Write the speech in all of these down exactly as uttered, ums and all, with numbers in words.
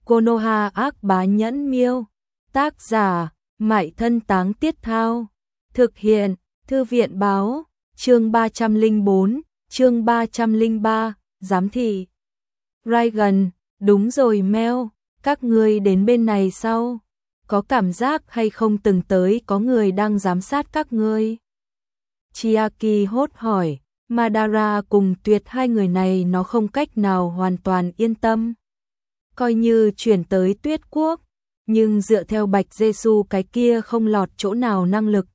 Konoha ác bá nhẫn miêu. Tác giả, Mại Thân Táng Tiết Thao. Thực hiện, Thư viện báo, chương ba trăm lẻ bốn, chương ba trăm lẻ ba, giám thị. Raigan, đúng rồi Mel, các ngươi đến bên này sau. Có cảm giác hay không từng tới có người đang giám sát các ngươi? Chiaki hốt hỏi, Madara cùng Tuyệt hai người này nó không cách nào hoàn toàn yên tâm. Coi như chuyển tới Tuyết Quốc, nhưng dựa theo Bạch Giê-xu cái kia không lọt chỗ nào năng lực.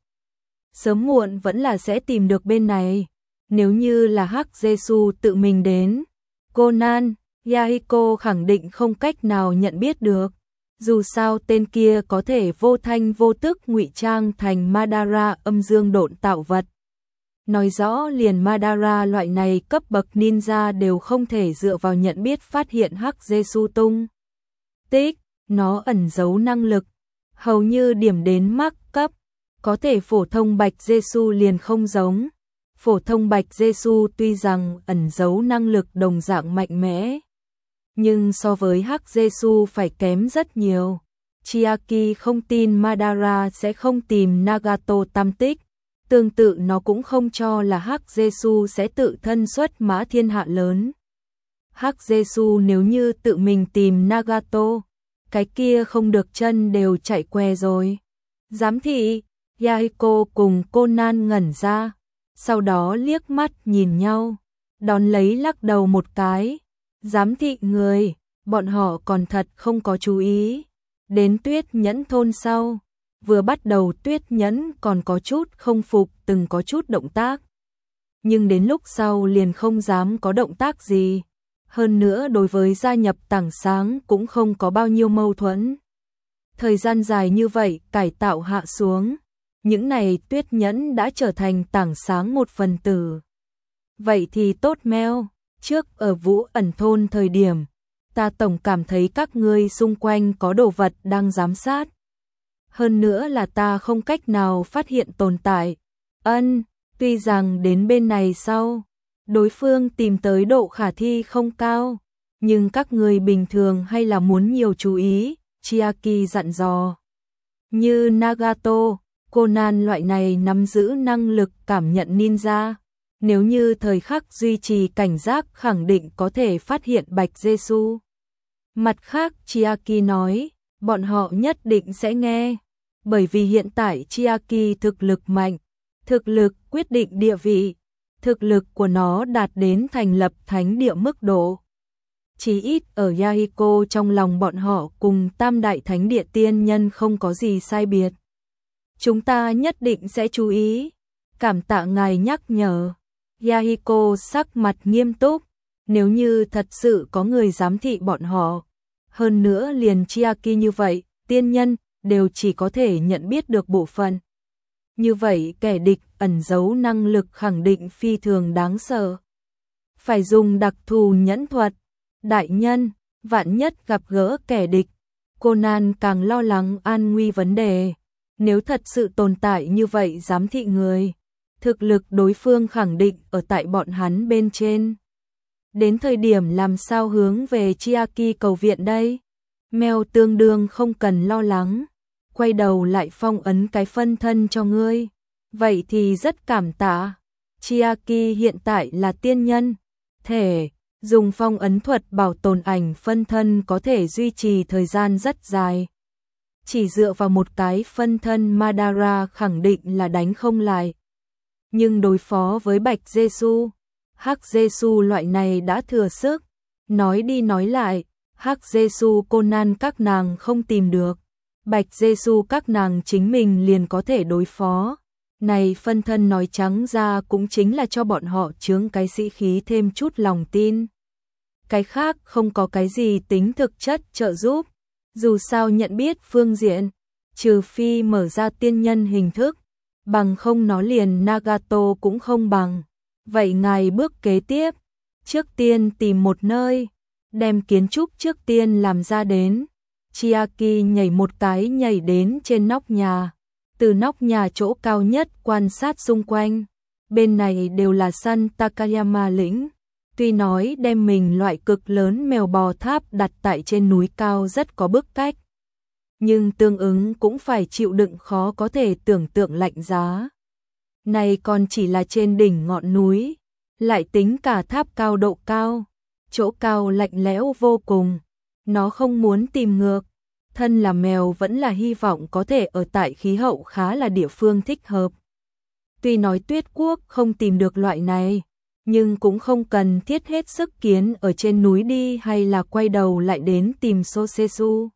Sớm muộn vẫn là sẽ tìm được bên này. Nếu như là Hắc Giê-xu tự mình đến, Conan, Yahiko khẳng định không cách nào nhận biết được. Dù sao tên kia có thể vô thanh vô tức ngụy trang thành Madara âm dương độn tạo vật. Nói rõ liền Madara loại này cấp bậc ninja đều không thể dựa vào nhận biết phát hiện Hắc Giê-xu tung tích, nó ẩn giấu năng lực, hầu như điểm đến max cấp, có thể phổ thông Bạch Giê-xu liền không giống. Phổ thông Bạch Giê-xu tuy rằng ẩn giấu năng lực đồng dạng mạnh mẽ, nhưng so với Hắc Giê-xu phải kém rất nhiều. Chiaki không tin Madara sẽ không tìm Nagato tam tích, tương tự nó cũng không cho là Hắc Giê-xu sẽ tự thân xuất mã thiên hạ lớn. Hắc Giê-xu nếu như tự mình tìm Nagato, cái kia không được chân đều chạy que rồi. Giám thị, Yahiko cùng Conan ngẩn ra, sau đó liếc mắt nhìn nhau, đón lấy lắc đầu một cái. Giám thị người, bọn họ còn thật không có chú ý. Đến Tuyết Nhẫn thôn sau, vừa bắt đầu Tuyết Nhẫn còn có chút không phục từng có chút động tác. Nhưng đến lúc sau liền không dám có động tác gì. Hơn nữa đối với gia nhập Tảng Sáng cũng không có bao nhiêu mâu thuẫn. Thời gian dài như vậy cải tạo hạ xuống, những này Tuyết Nhẫn đã trở thành Tảng Sáng một phần tử. Vậy thì tốt Mel, trước ở Vũ Ẩn thôn thời điểm, ta tổng cảm thấy các ngươi xung quanh có đồ vật đang giám sát. Hơn nữa là ta không cách nào phát hiện tồn tại. Ân, tuy rằng đến bên này sau, đối phương tìm tới độ khả thi không cao, nhưng các người bình thường hay là muốn nhiều chú ý, Chiaki dặn dò. Như Nagato, Conan loại này nắm giữ năng lực cảm nhận ninja, nếu như thời khắc duy trì cảnh giác khẳng định có thể phát hiện Bạch Giê-xu. Mặt khác Chiaki nói, bọn họ nhất định sẽ nghe, bởi vì hiện tại Chiaki thực lực mạnh, thực lực quyết định địa vị, thực lực của nó đạt đến thành lập thánh địa mức độ. Chỉ ít ở Yahiko trong lòng bọn họ cùng tam đại thánh địa tiên nhân không có gì sai biệt. Chúng ta nhất định sẽ chú ý, cảm tạ ngài nhắc nhở. Yahiko sắc mặt nghiêm túc, nếu như thật sự có người giám thị bọn họ, hơn nữa liền Chiaki như vậy, tiên nhân đều chỉ có thể nhận biết được bộ phận. Như vậy kẻ địch ẩn giấu năng lực khẳng định phi thường đáng sợ. Phải dùng đặc thù nhẫn thuật. Đại nhân, vạn nhất gặp gỡ kẻ địch, Conan càng lo lắng an nguy vấn đề. Nếu thật sự tồn tại như vậy giám thị người, thực lực đối phương khẳng định ở tại bọn hắn bên trên. Đến thời điểm làm sao hướng về Chiaki cầu viện đây? Mel tương đương không cần lo lắng, quay đầu lại phong ấn cái phân thân cho ngươi. Vậy thì rất cảm tạ. Chiaki hiện tại là tiên nhân, thể dùng phong ấn thuật bảo tồn ảnh phân thân có thể duy trì thời gian rất dài. Chỉ dựa vào một cái phân thân Madara khẳng định là đánh không lại. Nhưng đối phó với Bạch Giê-xu, Hắc Giê-xu loại này đã thừa sức. Nói đi nói lại, Hắc Giê-xu Conan các nàng không tìm được, Bạch Giê-xu các nàng chính mình liền có thể đối phó. Này phân thân nói trắng ra cũng chính là cho bọn họ chướng cái sĩ khí thêm chút lòng tin. Cái khác không có cái gì tính thực chất trợ giúp. Dù sao nhận biết phương diện, trừ phi mở ra tiên nhân hình thức, bằng không nó liền Nagato cũng không bằng. Vậy ngài bước kế tiếp, trước tiên tìm một nơi, đem kiến trúc trước tiên làm ra đến. Chiaki nhảy một cái nhảy đến trên nóc nhà, từ nóc nhà chỗ cao nhất quan sát xung quanh. Bên này đều là săn Takayama lĩnh, Tuy nói đem mình loại cực lớn mèo bò tháp đặt tại trên núi cao rất có bức cách, nhưng tương ứng cũng phải chịu đựng khó có thể tưởng tượng lạnh giá. Này còn chỉ là trên đỉnh ngọn núi, lại tính cả tháp cao độ cao, chỗ cao lạnh lẽo vô cùng, nó không muốn tìm ngược. Thân là mèo vẫn là hy vọng có thể ở tại khí hậu khá là địa phương thích hợp. Tuy nói Tuyết Quốc không tìm được loại này, nhưng cũng không cần thiết hết sức kiến ở trên núi đi hay là quay đầu lại đến tìm Sosesu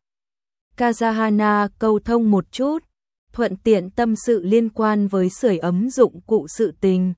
Kazahana câu thông một chút, thuận tiện tâm sự liên quan với sưởi ấm dụng cụ sự tình.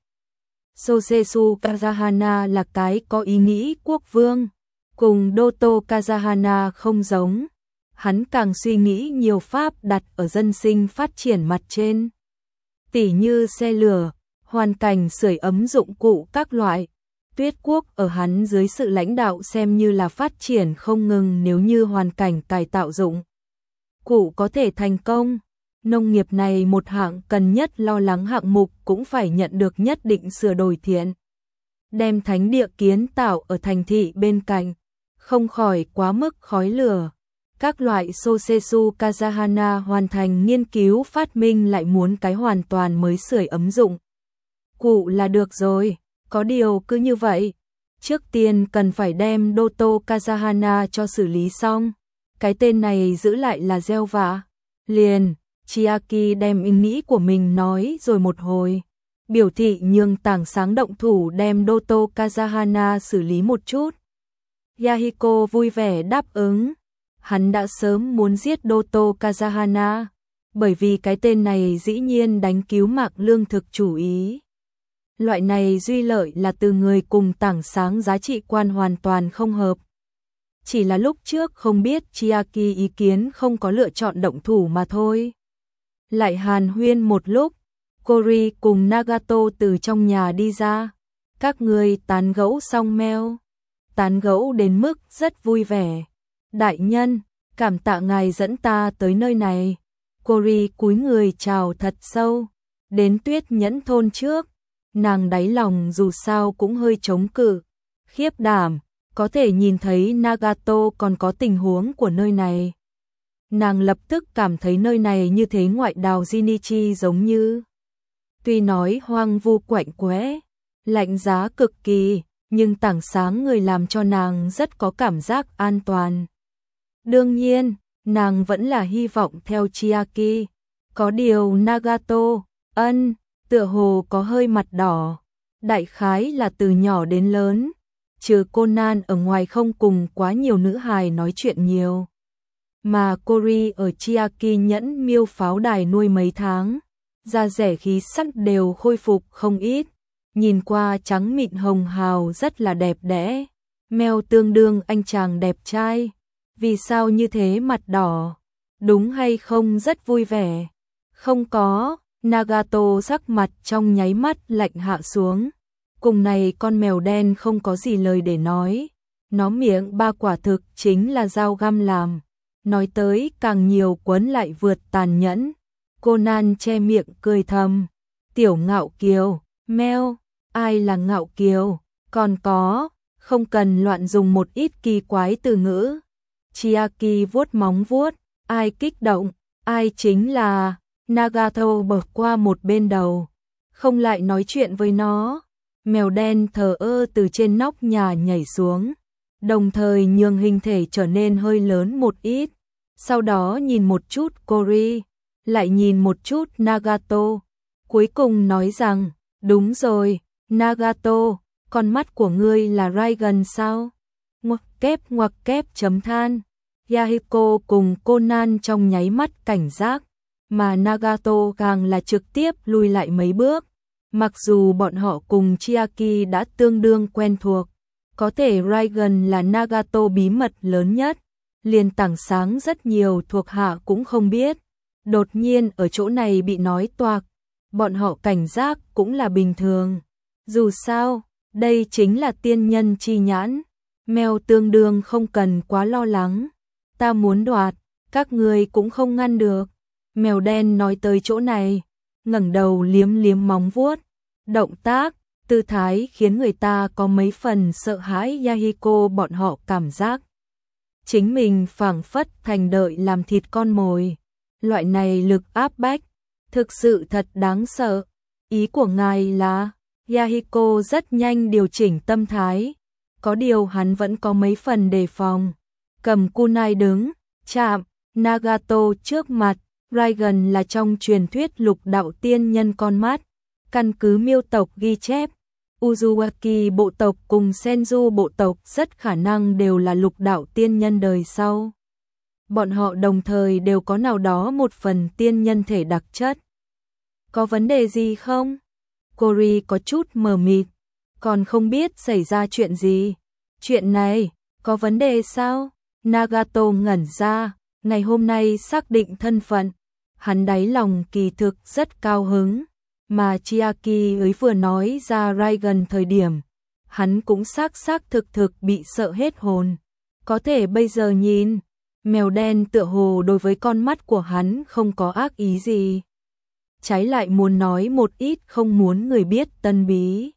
Sosesu Kazahana là cái có ý nghĩ quốc vương, cùng Doto Kazahana không giống. Hắn càng suy nghĩ nhiều pháp đặt ở dân sinh phát triển mặt trên. Tỉ như xe lửa, hoàn cảnh sưởi ấm dụng cụ các loại. Tuyết Quốc ở hắn dưới sự lãnh đạo xem như là phát triển không ngừng nếu như hoàn cảnh cải tạo dụng cụ có thể thành công. Nông nghiệp này một hạng cần nhất lo lắng hạng mục cũng phải nhận được nhất định sửa đổi thiện. Đem thánh địa kiến tạo ở thành thị bên cạnh, không khỏi quá mức khói lửa. Các loại Sosesu Kazahana hoàn thành nghiên cứu phát minh lại muốn cái hoàn toàn mới sưởi ấm dụng cụ là được rồi. Có điều cứ như vậy, trước tiên cần phải đem Doto Kazahana cho xử lý xong. Cái tên này giữ lại là gieo vạ. Liền, Chiaki đem ý nghĩ của mình nói rồi một hồi, biểu thị nhường Tảng Sáng động thủ đem Doto Kazahana xử lý một chút. Yahiko vui vẻ đáp ứng. Hắn đã sớm muốn giết Doto Kazahana, bởi vì cái tên này dĩ nhiên đánh cứu mạng lương thực chủ ý. Loại này duy lợi là từ người cùng Tảng Sáng giá trị quan hoàn toàn không hợp. Chỉ là lúc trước không biết Chiaki ý kiến không có lựa chọn động thủ mà thôi. Lại hàn huyên một lúc, Kori cùng Nagato từ trong nhà đi ra. Các người tán gẫu xong meo. Tán gẫu đến mức rất vui vẻ. Đại nhân, cảm tạ ngài dẫn ta tới nơi này. Kori cúi người chào thật sâu. Đến Tuyết Nhẫn thôn trước, nàng đáy lòng dù sao cũng hơi chống cự, khiếp đảm, có thể nhìn thấy Nagato còn có tình huống của nơi này. Nàng lập tức cảm thấy nơi này như thế ngoại đào Jinichi giống như. Tuy nói hoang vu quạnh quẽ, lạnh giá cực kỳ, nhưng Tảng Sáng người làm cho nàng rất có cảm giác an toàn. Đương nhiên, nàng vẫn là hy vọng theo Chiaki. Có điều Nagato, ân, tựa hồ có hơi mặt đỏ. Đại khái là từ nhỏ đến lớn, trừ Conan ở ngoài không cùng quá nhiều nữ hài nói chuyện nhiều. Mà Kori ở Chiaki nhẫn miêu pháo đài nuôi mấy tháng, da rẻ khí sắc đều khôi phục không ít. Nhìn qua trắng mịn hồng hào rất là đẹp đẽ. Mèo tương đương anh chàng đẹp trai. Vì sao như thế mặt đỏ? Đúng hay không rất vui vẻ? Không có, Nagato sắc mặt trong nháy mắt lạnh hạ xuống. Cùng này con mèo đen không có gì lời để nói. Nó miệng ba quả thực chính là dao găm làm. Nói tới càng nhiều quấn lại vượt tàn nhẫn. Conan che miệng cười thầm. Tiểu Ngạo Kiều, mèo, ai là Ngạo Kiều? Còn có, không cần loạn dùng một ít kỳ quái từ ngữ. Chiaki vuốt móng vuốt, ai kích động, ai chính là. Nagato bật qua một bên đầu, không lại nói chuyện với nó. Mèo đen thờ ơ từ trên nóc nhà nhảy xuống, đồng thời nhường hình thể trở nên hơi lớn một ít. Sau đó nhìn một chút Kori, lại nhìn một chút Nagato, cuối cùng nói rằng, đúng rồi, Nagato, con mắt của ngươi là Raigan sao? Ngoặc kép ngoặc kép chấm than. Yahiko cùng Conan trong nháy mắt cảnh giác, mà Nagato càng là trực tiếp lùi lại mấy bước. Mặc dù bọn họ cùng Chiaki đã tương đương quen thuộc, có thể Raigan là Nagato bí mật lớn nhất, liền Tảng Sáng rất nhiều thuộc hạ cũng không biết. Đột nhiên ở chỗ này bị nói toạc, bọn họ cảnh giác cũng là bình thường. Dù sao, đây chính là tiên nhân chi nhãn, mèo tương đương không cần quá lo lắng. Ta muốn đoạt, các ngươi cũng không ngăn được. Mèo đen nói tới chỗ này, ngẩng đầu liếm liếm móng vuốt, động tác tư thái khiến người ta có mấy phần sợ hãi. Yahiko bọn họ cảm giác chính mình phảng phất thành đợi làm thịt con mồi. Loại này lực áp bách, thực sự thật đáng sợ. Ý của ngài là, Yahiko rất nhanh điều chỉnh tâm thái. Có điều hắn vẫn có mấy phần đề phòng. Cầm kunai đứng, chạm, Nagato trước mặt. Raigan là trong truyền thuyết lục đạo tiên nhân con mắt. Căn cứ miêu tộc ghi chép, Uzumaki bộ tộc cùng Senju bộ tộc rất khả năng đều là lục đạo tiên nhân đời sau. Bọn họ đồng thời đều có nào đó một phần tiên nhân thể đặc chất. Có vấn đề gì không? Cory có chút mờ mịt, còn không biết xảy ra chuyện gì. Chuyện này, có vấn đề sao? Nagato ngẩn ra, ngày hôm nay xác định thân phận. Hắn đáy lòng kỳ thực rất cao hứng. Mà Chiaki ấy vừa nói ra Raigan thời điểm, hắn cũng xác xác thực thực bị sợ hết hồn. Có thể bây giờ nhìn, mèo đen tựa hồ đối với con mắt của hắn không có ác ý gì. Trái lại muốn nói một ít không muốn người biết tân bí.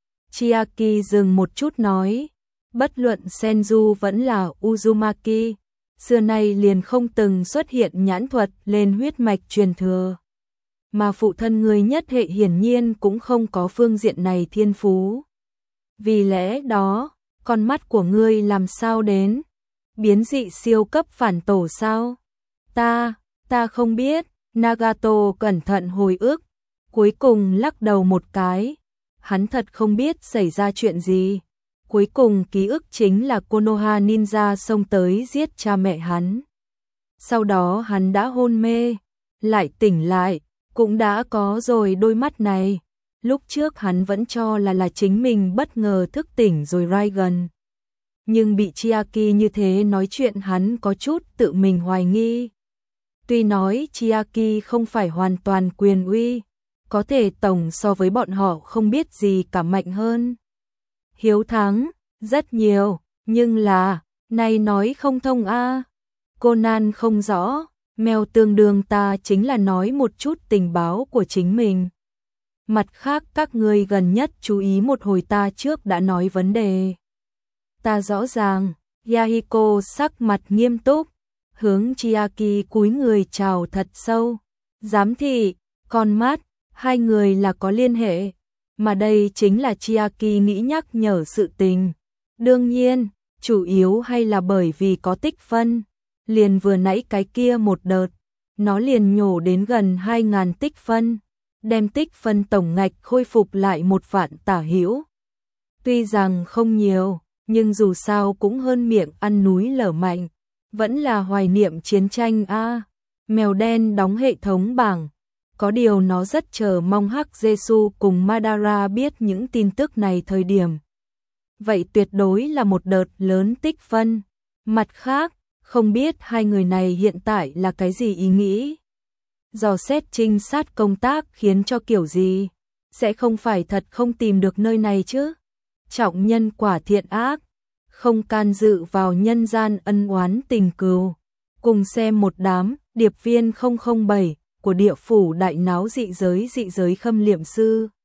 Chiaki dừng một chút nói, bất luận Senju vẫn là Uzumaki, xưa nay liền không từng xuất hiện nhãn thuật lên huyết mạch truyền thừa. Mà phụ thân người nhất hệ hiển nhiên cũng không có phương diện này thiên phú. Vì lẽ đó, con mắt của ngươi làm sao đến? Biến dị siêu cấp phản tổ sao? Ta, ta không biết. Nagato cẩn thận hồi ức, cuối cùng lắc đầu một cái. Hắn thật không biết xảy ra chuyện gì. Cuối cùng ký ức chính là Konoha ninja xông tới giết cha mẹ hắn. Sau đó hắn đã hôn mê, lại tỉnh lại, cũng đã có rồi đôi mắt này. Lúc trước hắn vẫn cho là là chính mình bất ngờ thức tỉnh rồi Raigan. Nhưng bị Chiaki như thế nói chuyện hắn có chút tự mình hoài nghi. Tuy nói Chiaki không phải hoàn toàn quyền uy, có thể tổng so với bọn họ không biết gì cả mạnh hơn. Hiếu thắng, rất nhiều, nhưng là, này nói không thông a. Conan không rõ, mèo tương đương ta chính là nói một chút tình báo của chính mình. Mặt khác các ngươi gần nhất chú ý một hồi ta trước đã nói vấn đề. Ta rõ ràng, Yahiko sắc mặt nghiêm túc, hướng Chiaki cúi người chào thật sâu. Giám thị, con mắt, hai người là có liên hệ, mà đây chính là Chiaki nghĩ nhắc nhở sự tình. Đương nhiên, chủ yếu hay là bởi vì có tích phân, liền vừa nãy cái kia một đợt, nó liền nhổ đến gần hai nghìn tích phân, đem tích phân tổng ngạch khôi phục lại một vạn tả hữu. Tuy rằng không nhiều, nhưng dù sao cũng hơn miệng ăn núi lở mạnh, vẫn là hoài niệm chiến tranh a. À, mèo đen đóng hệ thống bảng, có điều nó rất chờ mong Hắc Jesu cùng Madara biết những tin tức này thời điểm. Vậy tuyệt đối là một đợt lớn tích phân. Mặt khác, không biết hai người này hiện tại là cái gì ý nghĩ. Dò xét trinh sát công tác khiến cho kiểu gì, sẽ không phải thật không tìm được nơi này chứ. Trọng nhân quả thiện ác, không can dự vào nhân gian ân oán tình cừu. Cùng xem một đám điệp viên không không bảy của địa phủ đại náo dị giới dị giới khâm liệm sư.